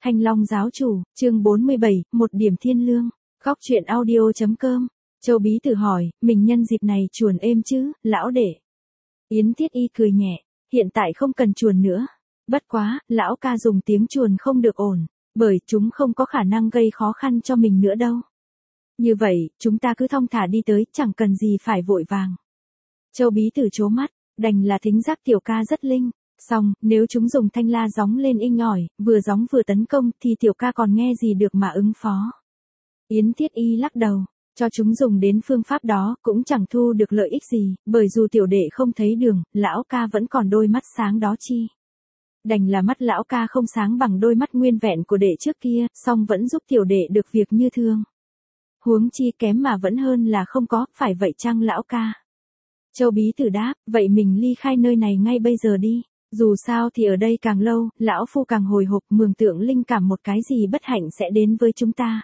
Thanh Long giáo chủ, chương 47, một điểm thiên lương. Góc truyện audio.com. Châu Bí Tử hỏi, mình nhân dịp này chuồn êm chứ, lão đệ. Yến Thiết Y cười nhẹ, hiện tại không cần chuồn nữa. Bất quá, lão ca dùng tiếng chuồn không được ổn, bởi chúng không có khả năng gây khó khăn cho mình nữa đâu. Như vậy, chúng ta cứ thong thả đi tới, chẳng cần gì phải vội vàng. Châu Bí Tử trố mắt, đành là thính giác tiểu ca rất linh. Xong, nếu chúng dùng thanh la gióng lên inh ỏi, vừa gióng vừa tấn công thì tiểu ca còn nghe gì được mà ứng phó. Yến Thiết Y lắc đầu, cho chúng dùng đến phương pháp đó cũng chẳng thu được lợi ích gì, bởi dù tiểu đệ không thấy đường, lão ca vẫn còn đôi mắt sáng đó chi. Đành là mắt lão ca không sáng bằng đôi mắt nguyên vẹn của đệ trước kia, song vẫn giúp tiểu đệ được việc như thường. Huống chi kém mà vẫn hơn là không có, phải vậy chăng lão ca? Châu Bí Tử đáp, vậy mình ly khai nơi này ngay bây giờ đi. Dù sao thì ở đây càng lâu, lão phu càng hồi hộp mường tượng linh cảm một cái gì bất hạnh sẽ đến với chúng ta.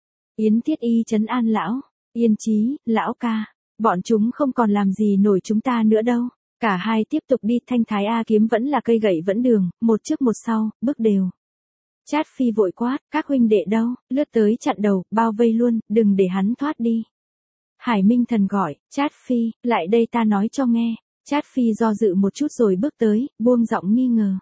Yến Thiết Y trấn an lão, yên chí, lão ca, bọn chúng không còn làm gì nổi chúng ta nữa đâu. Cả hai tiếp tục đi, Thanh Thái A Kiếm vẫn là cây gậy vẫn đường, một trước một sau, bước đều. Trát Phi vội quát, các huynh đệ đâu, lướt tới chặn đầu, bao vây luôn, đừng để hắn thoát đi. Hải Minh Thần gọi, Trát Phi, lại đây ta nói cho nghe. Trát Phi do dự một chút rồi bước tới, buông giọng nghi ngờ.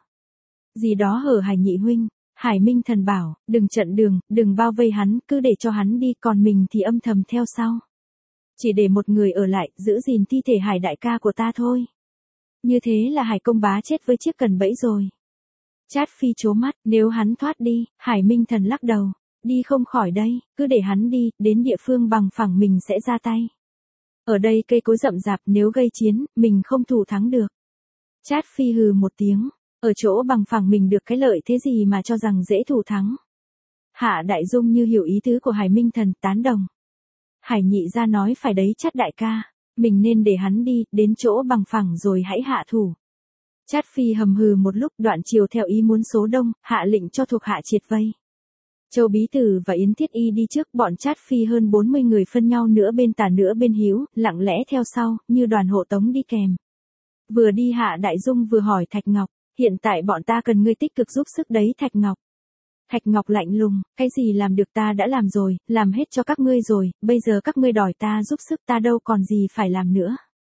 Gì đó hở Hải nhị huynh. Hải Minh Thần bảo, đừng chặn đường, đừng bao vây hắn, cứ để cho hắn đi, còn mình thì âm thầm theo sau. Chỉ để một người ở lại, giữ gìn thi thể Hải đại ca của ta thôi. Như thế là Hải công bá chết với chiếc cần bẫy rồi. Trát Phi trố mắt, nếu hắn thoát đi, Hải Minh Thần lắc đầu, đi không khỏi đây, cứ để hắn đi, đến địa phương bằng phẳng mình sẽ ra tay. Ở đây cây cối rậm rạp, nếu gây chiến, mình không thủ thắng được. Trát Phi hừ một tiếng, ở chỗ bằng phẳng mình được cái lợi thế gì mà cho rằng dễ thủ thắng. Hạ Đại Dung như hiểu ý tứ của Hải Minh Thần, tán đồng. Hải nhị ra nói phải đấy Trát đại ca, mình nên để hắn đi, đến chỗ bằng phẳng rồi hãy hạ thủ. Trát Phi hầm hừ một lúc, đoạn chiều theo ý muốn số đông, hạ lệnh cho thuộc hạ triệt vây. Châu Bí Tử và Yến Thiết Y đi trước, bọn Trát Phi hơn 40 người phân nhau nửa bên tả nửa bên hữu, lặng lẽ theo sau, như đoàn hộ tống đi kèm. Vừa đi Hạ Đại Dung vừa hỏi Thạch Ngọc, hiện tại bọn ta cần ngươi tích cực giúp sức đấy Thạch Ngọc. Thạch Ngọc lạnh lùng, cái gì làm được ta đã làm rồi, làm hết cho các ngươi rồi, bây giờ các ngươi đòi ta giúp sức ta đâu còn gì phải làm nữa.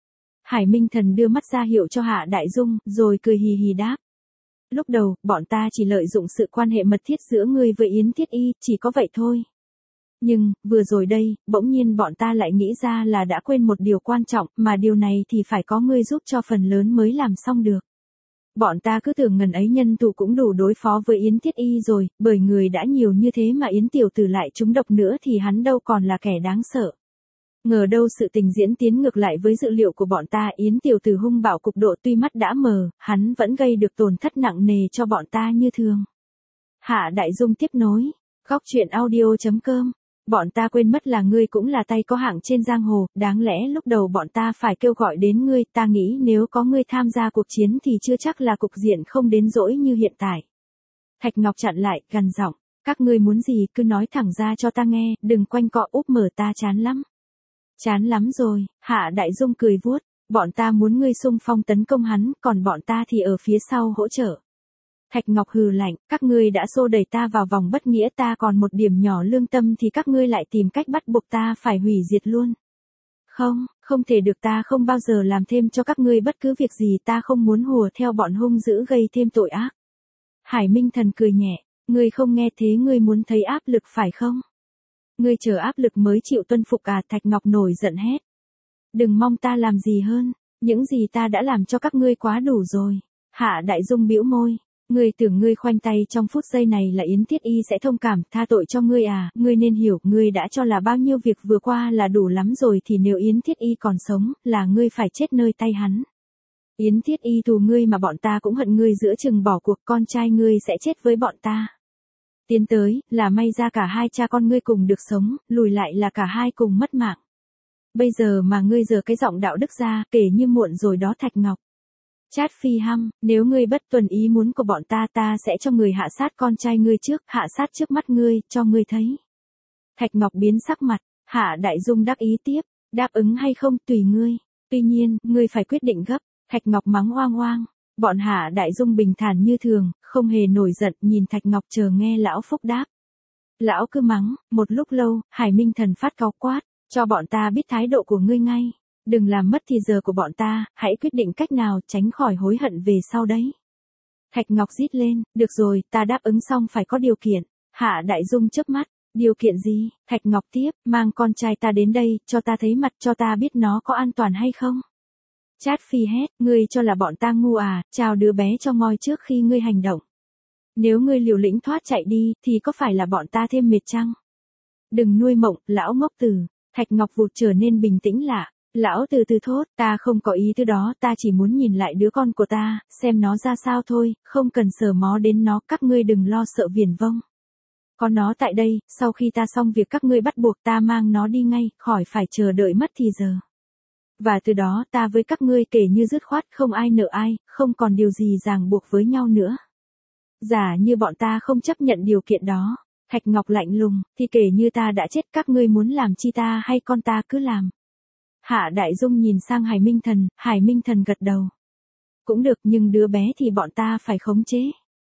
Hải Minh Thần đưa mắt ra hiệu cho Hạ Đại Dung, rồi cười hì hì đáp. Lúc đầu, bọn ta chỉ lợi dụng sự quan hệ mật thiết giữa ngươi với Yến Thiết Y, chỉ có vậy thôi. Nhưng, vừa rồi đây, bỗng nhiên bọn ta lại nghĩ ra là đã quên một điều quan trọng, mà điều này thì phải có ngươi giúp cho phần lớn mới làm xong được. Bọn ta cứ tưởng ngần ấy nhân thủ cũng đủ đối phó với Yến Thiết Y rồi, bởi người đã nhiều như thế mà Yến tiểu tử lại trúng độc nữa thì hắn đâu còn là kẻ đáng sợ. Ngờ đâu sự tình diễn tiến ngược lại với dự liệu của bọn ta, Yến tiểu tử hung bạo cục độ tuy mắt đã mờ, hắn vẫn gây được tổn thất nặng nề cho bọn ta như thường. Hạ Đại Dung tiếp nối, góc truyện audio.com, bọn ta quên mất là ngươi cũng là tay có hạng trên giang hồ, đáng lẽ lúc đầu bọn ta phải kêu gọi đến ngươi, ta nghĩ nếu có ngươi tham gia cuộc chiến thì chưa chắc là cục diện không đến dỗi như hiện tại. Thạch Ngọc chặn lại, gằn giọng, các ngươi muốn gì cứ nói thẳng ra cho ta nghe, đừng quanh cọ úp mở ta chán lắm. Chán lắm rồi, Hạ Đại Dung cười vuốt, bọn ta muốn ngươi xung phong tấn công hắn, còn bọn ta thì ở phía sau hỗ trợ. Thạch Ngọc hừ lạnh, các ngươi đã xô đẩy ta vào vòng bất nghĩa, ta còn một điểm nhỏ lương tâm thì các ngươi lại tìm cách bắt buộc ta phải hủy diệt luôn. Không, không thể được, ta không bao giờ làm thêm cho các ngươi bất cứ việc gì, ta không muốn hùa theo bọn hung dữ gây thêm tội ác. Hải Minh Thần cười nhẹ, ngươi không nghe thế ngươi muốn thấy áp lực phải không? Ngươi chờ áp lực mới chịu tuân phục à? Thạch Ngọc nổi giận hét. Đừng mong ta làm gì hơn, những gì ta đã làm cho các ngươi quá đủ rồi. Hạ Đại Dung bĩu môi, ngươi tưởng ngươi khoanh tay trong phút giây này là Yến Thiết Y sẽ thông cảm, tha tội cho ngươi à? Ngươi nên hiểu, ngươi đã cho là bao nhiêu việc vừa qua là đủ lắm rồi thì nếu Yến Thiết Y còn sống, là ngươi phải chết nơi tay hắn. Yến Thiết Y thù ngươi mà bọn ta cũng hận ngươi, giữa chừng bỏ cuộc, con trai ngươi sẽ chết với bọn ta. Tiến tới, là may ra cả hai cha con ngươi cùng được sống, lùi lại là cả hai cùng mất mạng. Bây giờ mà ngươi giở cái giọng đạo đức ra, kể như muộn rồi đó Thạch Ngọc. Trát Phi hăm, nếu ngươi bất tuân ý muốn của bọn ta, ta sẽ cho người hạ sát con trai ngươi trước, hạ sát trước mắt ngươi, cho ngươi thấy. Thạch Ngọc biến sắc mặt, Hạ Đại Dung đắc ý tiếp, đáp ứng hay không tùy ngươi, tuy nhiên, ngươi phải quyết định gấp. Thạch Ngọc mắng oang oang, Bọn Hạ Đại Dung bình thản như thường, không hề nổi giận, nhìn Thạch Ngọc chờ nghe lão Phúc đáp. Lão cứ mắng, một lúc lâu, Hải Minh Thần phát cáu quát, cho bọn ta biết thái độ của ngươi ngay. Đừng làm mất thì giờ của bọn ta, hãy quyết định cách nào tránh khỏi hối hận về sau đấy. Thạch Ngọc rít lên, được rồi, ta đáp ứng xong phải có điều kiện. Hạ Đại Dung chớp mắt, điều kiện gì? Thạch Ngọc tiếp, mang con trai ta đến đây, cho ta thấy mặt, cho ta biết nó có an toàn hay không. Trát Phi hét, ngươi cho là bọn ta ngu à, chào đứa bé cho ngoi trước khi ngươi hành động. Nếu ngươi liều lĩnh thoát chạy đi, thì có phải là bọn ta thêm mệt chăng? Đừng nuôi mộng, lão ngốc tử. Thạch Ngọc vụt trở nên bình tĩnh lạ. Lão từ từ thốt, ta không có ý thứ đó, ta chỉ muốn nhìn lại đứa con của ta, xem nó ra sao thôi, không cần sờ mó đến nó, các ngươi đừng lo sợ viển vông. Có nó tại đây, sau khi ta xong việc các ngươi bắt buộc ta mang nó đi ngay, khỏi phải chờ đợi mất thì giờ. Và từ đó ta với các ngươi kể như dứt khoát, không ai nợ ai, không còn điều gì ràng buộc với nhau nữa. Giả như bọn ta không chấp nhận điều kiện đó, Thạch Ngọc lạnh lùng, thì kể như ta đã chết, các ngươi muốn làm chi ta hay con ta cứ làm. Hạ Đại Dung nhìn sang Hải Minh Thần gật đầu. Cũng được, nhưng đứa bé thì bọn ta phải khống chế.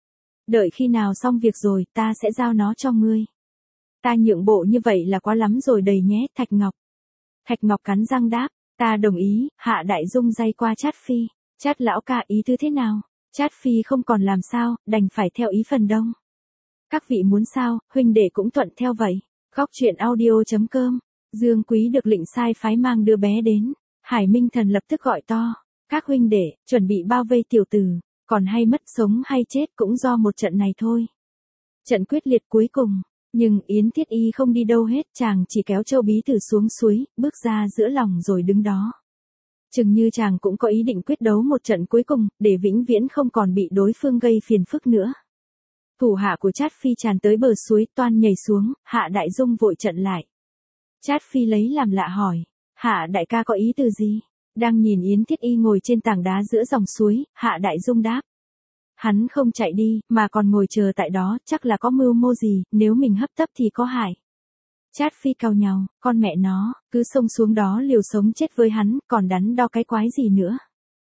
Đợi khi nào xong việc rồi, ta sẽ giao nó cho ngươi. Ta nhượng bộ như vậy là quá lắm rồi đầy nhé, Thạch Ngọc. Thạch Ngọc cắn răng đáp, ta đồng ý. Hạ Đại Dung day qua Trát Phi. Trát lão ca ý tứ thế nào? Trát Phi không còn làm sao, đành phải theo ý phần đông. Các vị muốn sao, huynh đệ cũng thuận theo vậy. Góc truyện audio.com. Dương Quý được lệnh sai phái mang đứa bé đến. Hải Minh Thần lập tức gọi to. Các huynh đệ, chuẩn bị bao vây tiểu tử. Còn hay mất sống hay chết cũng do một trận này thôi. Trận quyết liệt cuối cùng. Nhưng Yến Thiết Y không đi đâu hết, chàng chỉ kéo Châu Bí Tử xuống suối, bước ra giữa lòng rồi đứng đó. Chừng như chàng cũng có ý định quyết đấu một trận cuối cùng, để vĩnh viễn không còn bị đối phương gây phiền phức nữa. Thủ hạ của Trát Phi tràn tới bờ suối, toan nhảy xuống, Hạ Đại Dung vội chặn lại. Trát Phi lấy làm lạ hỏi, Hạ đại ca có ý từ gì? Đang nhìn Yến Thiết Y ngồi trên tảng đá giữa dòng suối, Hạ Đại Dung đáp. Hắn không chạy đi, mà còn ngồi chờ tại đó, chắc là có mưu mô gì, nếu mình hấp tấp thì có hại. Trát Phi cau nhàu, con mẹ nó, cứ xông xuống đó liều sống chết với hắn, còn đắn đo cái quái gì nữa.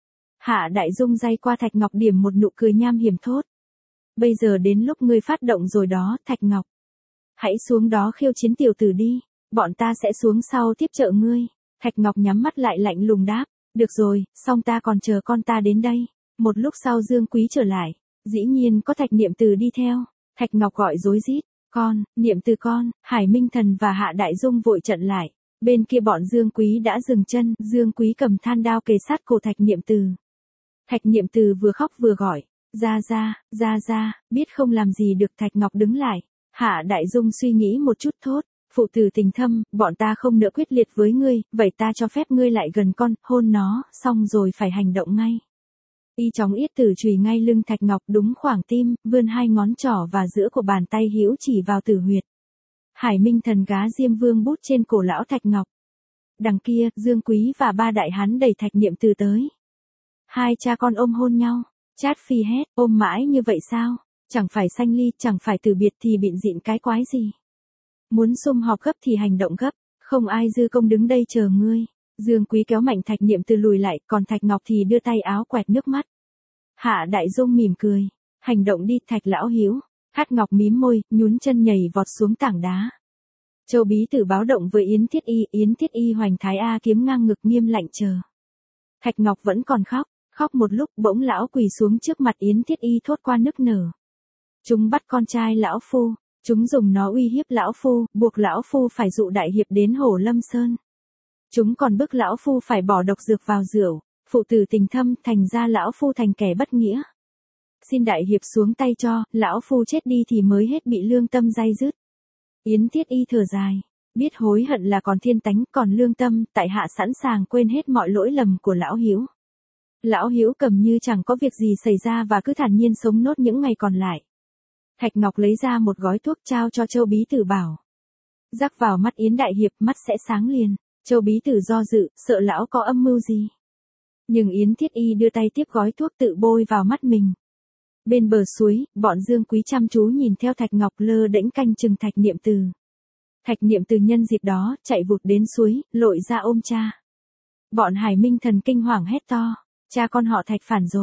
Hạ Đại Dung day qua Thạch Ngọc điểm một nụ cười nham hiểm thốt. Bây giờ đến lúc ngươi phát động rồi đó, Thạch Ngọc. Hãy xuống đó khiêu chiến tiểu tử đi, bọn ta sẽ xuống sau tiếp trợ ngươi. Thạch Ngọc nhắm mắt lại lạnh lùng đáp, được rồi, song ta còn chờ con ta đến đây. Một lúc sau Dương Quý trở lại, dĩ nhiên có Thạch Niệm Từ đi theo. Thạch Ngọc gọi rối rít, con, Niệm Từ con. Hải Minh Thần và Hạ Đại Dung vội chặn lại. Bên kia bọn Dương Quý đã dừng chân, Dương Quý cầm than đao kề sát cổ Thạch Niệm Từ. Thạch Niệm Từ vừa khóc vừa gọi, ra, biết không làm gì được. Thạch Ngọc đứng lại. Hạ Đại Dung suy nghĩ một chút thốt, phụ tử tình thâm, bọn ta không nỡ quyết liệt với ngươi, vậy ta cho phép ngươi lại gần con, hôn nó, xong rồi phải hành động ngay. Y chóng yết tử chùy ngay lưng Thạch Ngọc đúng khoảng tim, vươn hai ngón trỏ và giữa của bàn tay hữu chỉ vào tử huyệt. Hải Minh Thần gá Diêm Vương bút trên cổ lão Thạch Ngọc. Đằng kia, Dương Quý và ba đại hán đẩy Thạch Niệm Từ tới. Hai cha con ôm hôn nhau. Trát Phi hét, ôm mãi như vậy sao? Chẳng phải sanh ly, chẳng phải từ biệt thì bịn dịn cái quái gì. Muốn sum họp gấp thì hành động gấp, không ai dư công đứng đây chờ ngươi. Dương Quý kéo mạnh Thạch Niệm Từ lùi lại, còn Thạch Ngọc thì đưa tay áo quẹt nước mắt. Hạ Đại Dung mỉm cười, hành động đi Thạch lão hiếu. Hát Ngọc mím môi, nhún chân nhảy vọt xuống tảng đá. Châu Bí Tử báo động với Yến Thiết Y hoành thái A kiếm ngang ngực nghiêm lạnh chờ. Thạch Ngọc vẫn còn khóc một lúc bỗng lão quỳ xuống trước mặt Yến Thiết Y thốt qua nức nở. Chúng bắt con trai lão phu, chúng dùng nó uy hiếp lão phu, buộc lão phu phải dụ đại hiệp đến Hồ Lâm Sơn. Chúng còn bức lão phu phải bỏ độc dược vào rượu, phụ tử tình thâm, thành ra lão phu thành kẻ bất nghĩa. Xin đại hiệp xuống tay cho, lão phu chết đi thì mới hết bị lương tâm day dứt. Yến Thiết Y thở dài, biết hối hận là còn thiên tánh, còn lương tâm, tại hạ sẵn sàng quên hết mọi lỗi lầm của lão hiếu. Lão hiếu cầm như chẳng có việc gì xảy ra và cứ thản nhiên sống nốt những ngày còn lại. Thạch Ngọc lấy ra một gói thuốc trao cho Châu Bí Tử bảo. Rắc vào mắt Yến đại hiệp, mắt sẽ sáng liền. Châu Bí Tử do dự, sợ lão có âm mưu gì. Nhưng Yến Thiết Y đưa tay tiếp gói thuốc tự bôi vào mắt mình. Bên bờ suối, bọn Dương Quý chăm chú nhìn theo Thạch Ngọc lơ đễnh canh chừng Thạch Niệm Từ. Thạch Niệm Từ nhân dịp đó, chạy vụt đến suối, lội ra ôm cha. Bọn Hải Minh Thần kinh hoàng hét to, cha con họ Thạch phản rồi.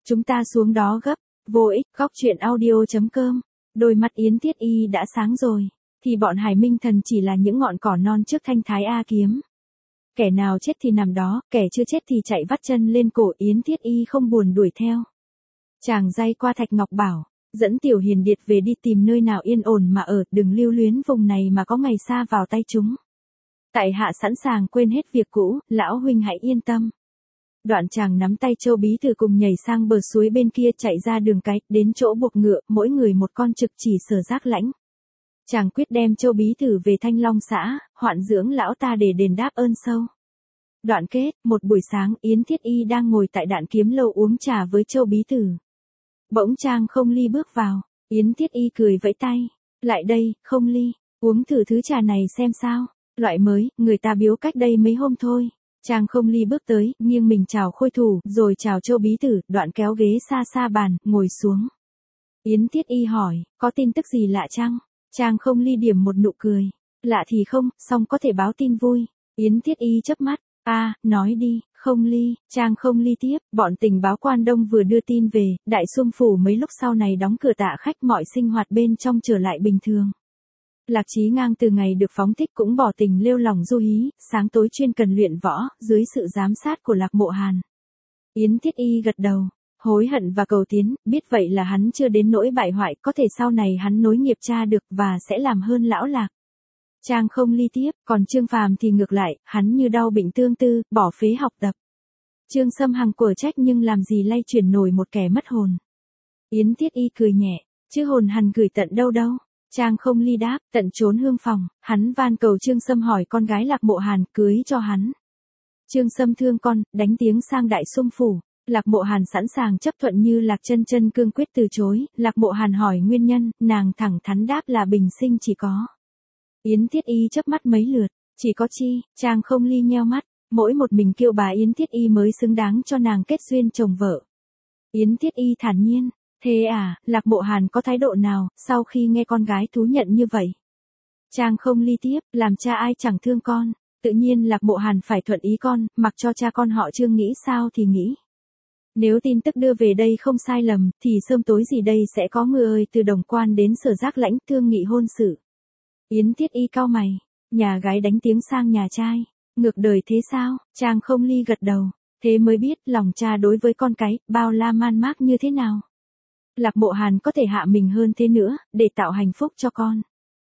Chúng ta xuống đó gấp, vô ích, góc chuyện audio.com. Đôi mắt Yến Tiết Y đã sáng rồi, thì bọn Hải Minh Thần chỉ là những ngọn cỏ non trước thanh thái A kiếm. Kẻ nào chết thì nằm đó, kẻ chưa chết thì chạy vắt chân lên cổ. Yến Tiết Y không buồn đuổi theo. Chàng day qua Thạch Ngọc Bảo, dẫn Tiểu Hiền Điệt về đi tìm nơi nào yên ổn mà ở, đừng lưu luyến vùng này mà có ngày xa vào tay chúng. Tại hạ sẵn sàng quên hết việc cũ, lão huynh hãy yên tâm. Đoạn chàng nắm tay Châu Bí Thư cùng nhảy sang bờ suối bên kia, chạy ra đường cái, đến chỗ buộc ngựa, mỗi người một con trực chỉ Sở Giác Lãnh. Chàng quyết đem Châu Bí Thư về Thanh Long xã, hoạn dưỡng lão ta để đền đáp ơn sâu. Đoạn kết, một buổi sáng Yến Thiết Y đang ngồi tại Đạn Kiếm Lâu uống trà với Châu Bí Thư. Bỗng Trang Không Ly bước vào, Yến Thiết Y cười vẫy tay. Lại đây, Không Ly, uống thử thứ trà này xem sao. Loại mới, người ta biếu cách đây mấy hôm thôi. Trang Không Ly bước tới, nghiêng mình chào Khôi Thủ, rồi chào Châu Bí Thư, đoạn kéo ghế xa xa bàn, ngồi xuống. Yến Thiết Y hỏi, có tin tức gì lạ chăng? Trang Không Ly điểm một nụ cười. Lạ thì không, song có thể báo tin vui. Yến Thiết Y chớp mắt. Nói đi, Không Ly. Trang Không Ly tiếp, bọn tình báo Quan Đông vừa đưa tin về, Đại Xuân Phủ mấy lúc sau này đóng cửa tạ khách, mọi sinh hoạt bên trong trở lại bình thường. Lạc Chí Ngang từ ngày được phóng thích cũng bỏ tình lêu lỏng du hí, sáng tối chuyên cần luyện võ, dưới sự giám sát của Lạc Mộ Hàn. Yến Thiết Y gật đầu, hối hận và cầu tiến, biết vậy là hắn chưa đến nỗi bại hoại, có thể sau này hắn nối nghiệp cha được và sẽ làm hơn lão Lạc. Trang Không Ly tiếp, còn Trương Phàm thì ngược lại, hắn như đau bệnh tương tư, bỏ phế học tập. Trương Sâm Hằng quở trách nhưng làm gì lay chuyển nổi một kẻ mất hồn. Yến Thiết Y cười nhẹ, chứ hồn hằn gửi tận đâu đâu. Trang Không Ly đáp, tận trốn hương phòng, hắn van cầu Trương Sâm hỏi con gái Lạc Mộ Hàn cưới cho hắn. Trương Sâm thương con, đánh tiếng sang Đại Xuân Phủ. Lạc Mộ Hàn sẵn sàng chấp thuận như Lạc Chân Chân cương quyết từ chối. Lạc Mộ Hàn hỏi nguyên nhân, nàng thẳng thắn đáp là bình sinh chỉ có. Yến Thiết Y chớp mắt mấy lượt, chỉ có chi? Trang Không Ly nheo mắt, mỗi một mình kiêu bà Yến Thiết Y mới xứng đáng cho nàng kết duyên chồng vợ. Yến Thiết Y thản nhiên, thế à? Lạc Mộ Hàn có thái độ nào sau khi nghe con gái thú nhận như vậy? Trang Không Ly tiếp, làm cha ai chẳng thương con, tự nhiên Lạc Mộ Hàn phải thuận ý con, mặc cho cha con họ Trương nghĩ sao thì nghĩ. Nếu tin tức đưa về đây không sai lầm, thì sớm tối gì đây sẽ có người ơi từ Đồng Quan đến Sở Giác Lãnh thương nghị hôn sự. Yến Thiết Y cau mày, nhà gái đánh tiếng sang nhà trai, ngược đời thế sao? Trang Không Ly gật đầu, thế mới biết lòng cha đối với con cái, bao la man mác như thế nào. Lạc Mộ Hàn có thể hạ mình hơn thế nữa, để tạo hạnh phúc cho con.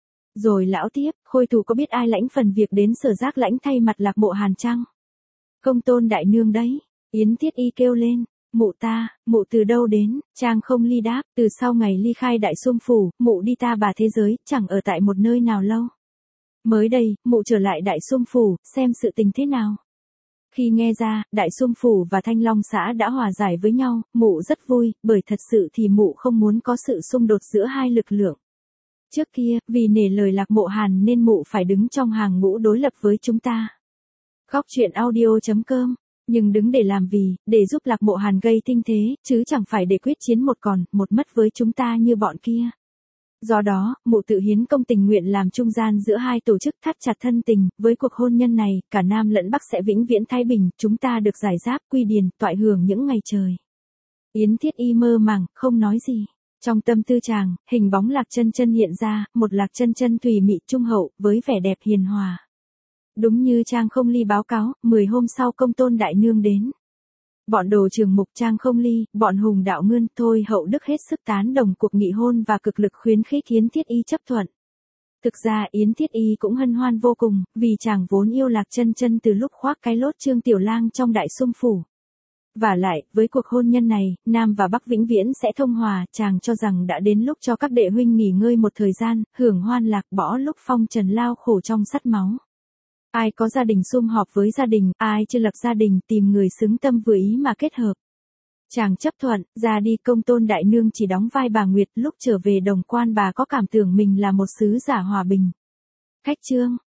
Rồi lão tiếp, Khôi Thủ có biết ai lãnh phần việc đến Sở Giác Lãnh thay mặt Lạc Mộ Hàn chăng? Công Tôn đại nương đấy. Yến Thiết Y kêu lên, mụ ta, mụ từ đâu đến? Trang Không Ly đáp, từ sau ngày ly khai Đại Xuân Phủ, mụ đi ta bà thế giới, chẳng ở tại một nơi nào lâu. Mới đây, mụ trở lại Đại Xuân Phủ, xem sự tình thế nào. Khi nghe ra, Đại Xuân Phủ và Thanh Long xã đã hòa giải với nhau, mụ rất vui, bởi thật sự thì mụ không muốn có sự xung đột giữa hai lực lượng. Trước kia, vì nể lời Lạc Mộ Hàn nên mụ phải đứng trong hàng ngũ đối lập với chúng ta. Góc chuyện audio.com. Nhưng đứng để làm vì, để giúp Lạc Mộ Hàn gây tinh thế, chứ chẳng phải để quyết chiến một còn, một mất với chúng ta như bọn kia. Do đó, mụ tự hiến công tình nguyện làm trung gian giữa hai tổ chức, thắt chặt thân tình, với cuộc hôn nhân này, cả Nam lẫn Bắc sẽ vĩnh viễn thái bình, chúng ta được giải giáp, quy điền, toại hưởng những ngày trời. Yến Thiết Y mơ màng, không nói gì. Trong tâm tư chàng, hình bóng Lạc Chân Chân hiện ra, một Lạc Chân Chân thùy mị trung hậu, với vẻ đẹp hiền hòa. Đúng như Trang Không Ly báo cáo, 10 hôm sau Công Tôn đại nương đến. Bọn Đồ Trường Mục, Trang Không Ly, bọn Hùng Đạo Ngươn, Thôi Hậu Đức hết sức tán đồng cuộc nghị hôn và cực lực khuyến khích Yến Thiết Y chấp thuận. Thực ra Yến Thiết Y cũng hân hoan vô cùng, vì chàng vốn yêu Lạc Chân Chân từ lúc khoác cái lốt Trương Tiểu Lang trong Đại Xuân Phủ. Và lại, với cuộc hôn nhân này, Nam và Bắc vĩnh viễn sẽ thông hòa, chàng cho rằng đã đến lúc cho các đệ huynh nghỉ ngơi một thời gian, hưởng hoan lạc, bỏ lúc phong trần lao khổ trong sắt máu. Ai có gia đình sum họp với gia đình, ai chưa lập gia đình tìm người xứng tâm vừa ý mà kết hợp. Chàng chấp thuận, ra đi. Công Tôn đại nương chỉ đóng vai bà Nguyệt, lúc trở về Đồng Quan bà có cảm tưởng mình là một sứ giả hòa bình. Khách chương.